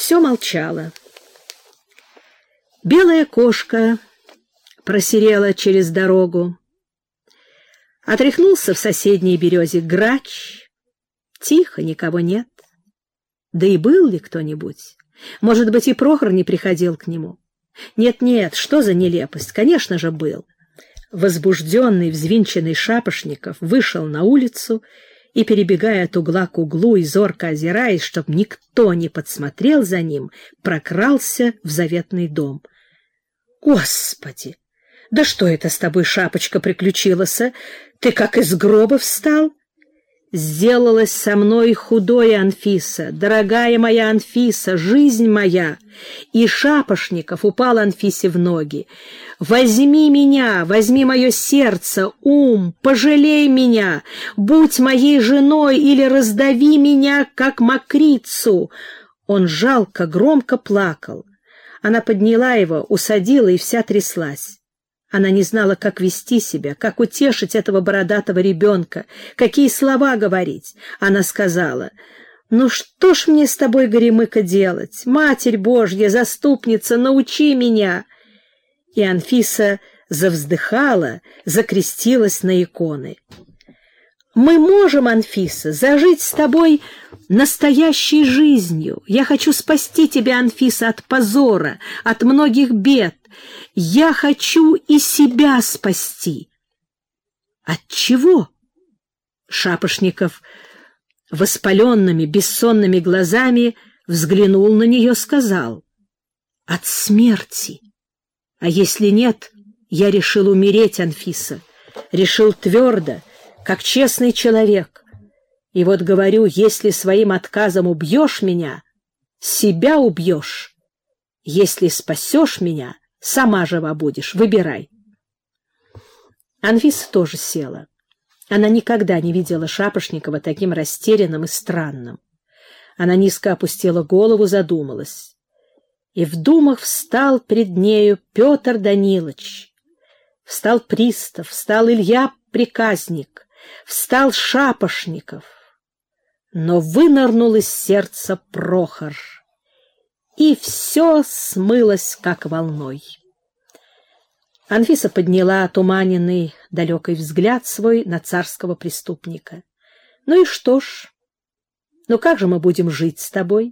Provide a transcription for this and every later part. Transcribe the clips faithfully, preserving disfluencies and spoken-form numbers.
все молчало. Белая кошка просерела через дорогу. Отряхнулся в соседней березе грач. Тихо, никого нет. Да и был ли кто-нибудь? Может быть, и Прохор не приходил к нему? Нет-нет, что за нелепость? Конечно же, был. Возбужденный, взвинченный Шапошников вышел на улицу и, перебегая от угла к углу и зорко озираясь, чтоб никто не подсмотрел за ним, прокрался в заветный дом. «Господи! Да что это с тобой, Шапочка, приключилось? Ты как из гроба встал?» «Сделалась со мной худое, Анфиса, дорогая моя Анфиса, жизнь моя!» И Шапошников упал Анфисе в ноги. «Возьми меня, возьми мое сердце, ум, пожалей меня, будь моей женой или раздави меня, как мокрицу!» Он жалко, громко плакал. Она подняла его, усадила и вся тряслась. Она не знала, как вести себя, как утешить этого бородатого ребенка, какие слова говорить. Она сказала: «Ну что ж мне с тобой, Горемыка, делать? Матерь Божья, заступница, научи меня!» И Анфиса завздыхала, закрестилась на иконы. «Мы можем, Анфиса, зажить с тобой настоящей жизнью. Я хочу спасти тебя, Анфиса, от позора, от многих бед. Я хочу и себя спасти». «От чего?» Шапошников воспаленными, бессонными глазами взглянул на нее, сказал: «От смерти. А если нет, я решил умереть, Анфиса, решил твердо, как честный человек. И вот говорю, если своим отказом убьешь меня, себя убьешь. Если спасешь меня, сама жива будешь. Выбирай». Анфиса тоже села. Она никогда не видела Шапошникова таким растерянным и странным. Она низко опустила голову, задумалась. И в думах встал пред нею Петр Данилович. Встал пристав, встал Илья Приказник, встал Шапошников. Но вынырнул из сердца Прохор, и все смылось, как волной. Анфиса подняла отуманенный далекий взгляд свой на царского преступника. «Ну и что ж? Ну как же мы будем жить с тобой?»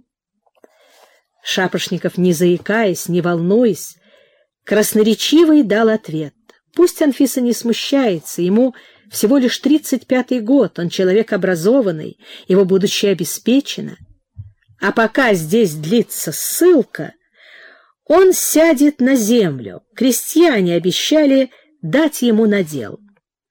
Шапошников, не заикаясь, не волнуясь, красноречивый дал ответ. Пусть Анфиса не смущается, ему всего лишь тридцать пятый год, он человек образованный, его будущее обеспечено. А пока здесь длится ссылка, он сядет на землю. Крестьяне обещали дать ему надел.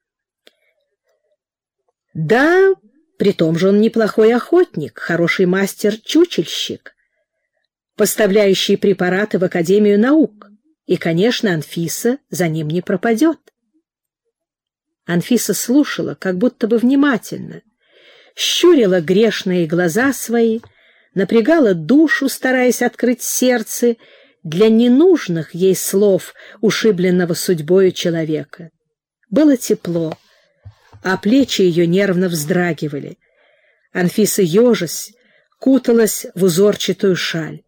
Да, при том же он неплохой охотник, хороший мастер-чучельщик, поставляющий препараты в Академию наук. И, конечно, Анфиса за ним не пропадет. Анфиса слушала, как будто бы внимательно, щурила грешные глаза свои, напрягала душу, стараясь открыть сердце для ненужных ей слов ушибленного судьбою человека. Было тепло, а плечи ее нервно вздрагивали. Анфиса, ежась, куталась в узорчатую шаль.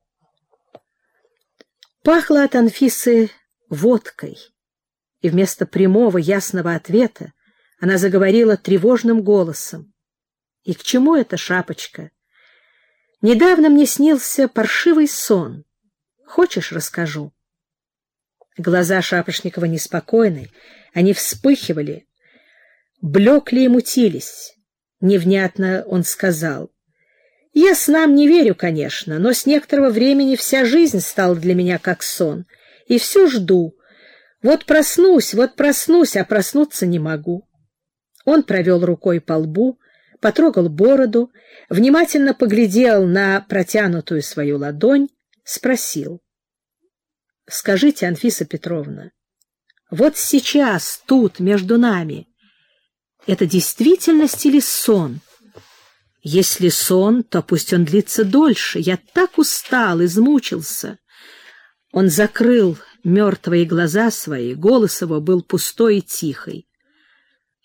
Пахло от Анфисы водкой, и вместо прямого ясного ответа она заговорила тревожным голосом. «И к чему это, Шапочка? Недавно мне снился паршивый сон. Хочешь, расскажу?» Глаза Шапошникова неспокойны, они вспыхивали, блекли и мутились. Невнятно он сказал: «Я снам не верю, конечно, но с некоторого времени вся жизнь стала для меня как сон, и все жду. Вот проснусь, вот проснусь, а проснуться не могу». Он провел рукой по лбу, потрогал бороду, внимательно поглядел на протянутую свою ладонь, спросил: «Скажите, Анфиса Петровна, вот сейчас, тут, между нами, это действительность или сон? Если сон, то пусть он длится дольше. Я так устал, измучился». Он закрыл мертвые глаза свои, голос его был пустой и тихий.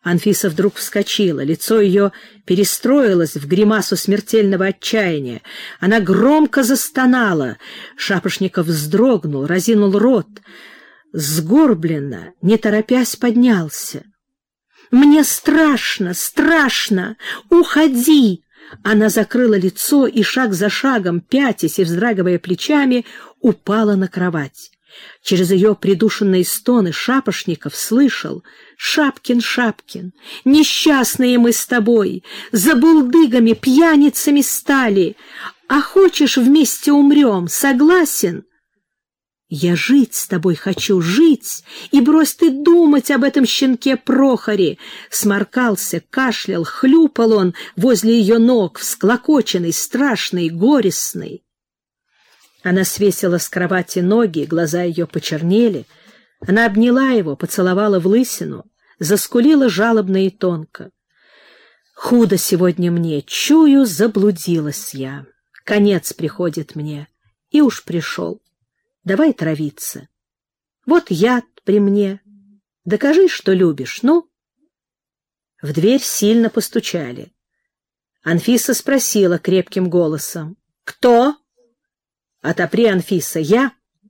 Анфиса вдруг вскочила, лицо ее перестроилось в гримасу смертельного отчаяния. Она громко застонала. Шапошников вздрогнул, разинул рот, сгорбленно, не торопясь, поднялся. «Мне страшно, страшно! Уходи!» Она закрыла лицо и шаг за шагом, пятясь и вздрагивая плечами, упала на кровать. Через ее придушенные стоны Шапошников слышал: «Шапкин, Шапкин, несчастные мы с тобой, за булдыгами, пьяницами стали, а хочешь, вместе умрем, согласен?» «Я жить с тобой хочу, жить, и брось ты думать об этом щенке Прохоре!» Сморкался, кашлял, хлюпал он возле ее ног, всклокоченный, страшный, горестный. Она свесила с кровати ноги, глаза ее почернели. Она обняла его, поцеловала в лысину, заскулила жалобно и тонко. «Худо сегодня мне, чую, заблудилась я. Конец приходит мне, и уж пришел. Давай травиться. Вот яд при мне. Докажи, что любишь, ну?» В дверь сильно постучали. Анфиса спросила крепким голосом: «Кто?» «Отопри, Анфиса, я».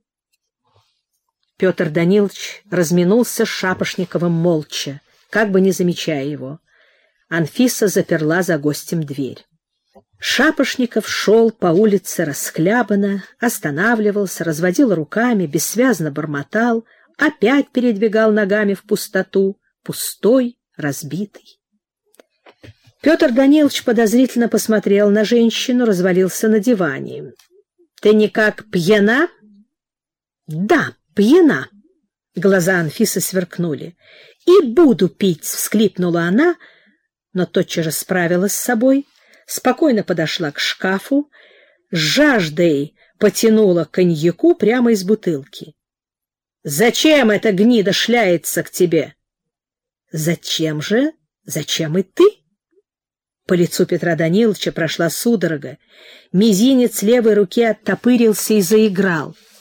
Петр Данилович разминулся с Шапошниковым молча, как бы не замечая его. Анфиса заперла за гостем дверь. Шапошников шел по улице расхлябанно, останавливался, разводил руками, бессвязно бормотал, опять передвигал ногами в пустоту, пустой, разбитый. Петр Данилович подозрительно посмотрел на женщину, развалился на диване. «Ты никак пьяна?» «Да, пьяна!» Глаза Анфисы сверкнули. «И буду пить!» — всхлипнула она, но тотчас же справилась с собой, спокойно подошла к шкафу, с жаждой потянула коньяку прямо из бутылки. «Зачем эта гнида шляется к тебе?» «Зачем же? Зачем и ты?» По лицу Петра Даниловича прошла судорога, мизинец левой руки оттопырился и заиграл.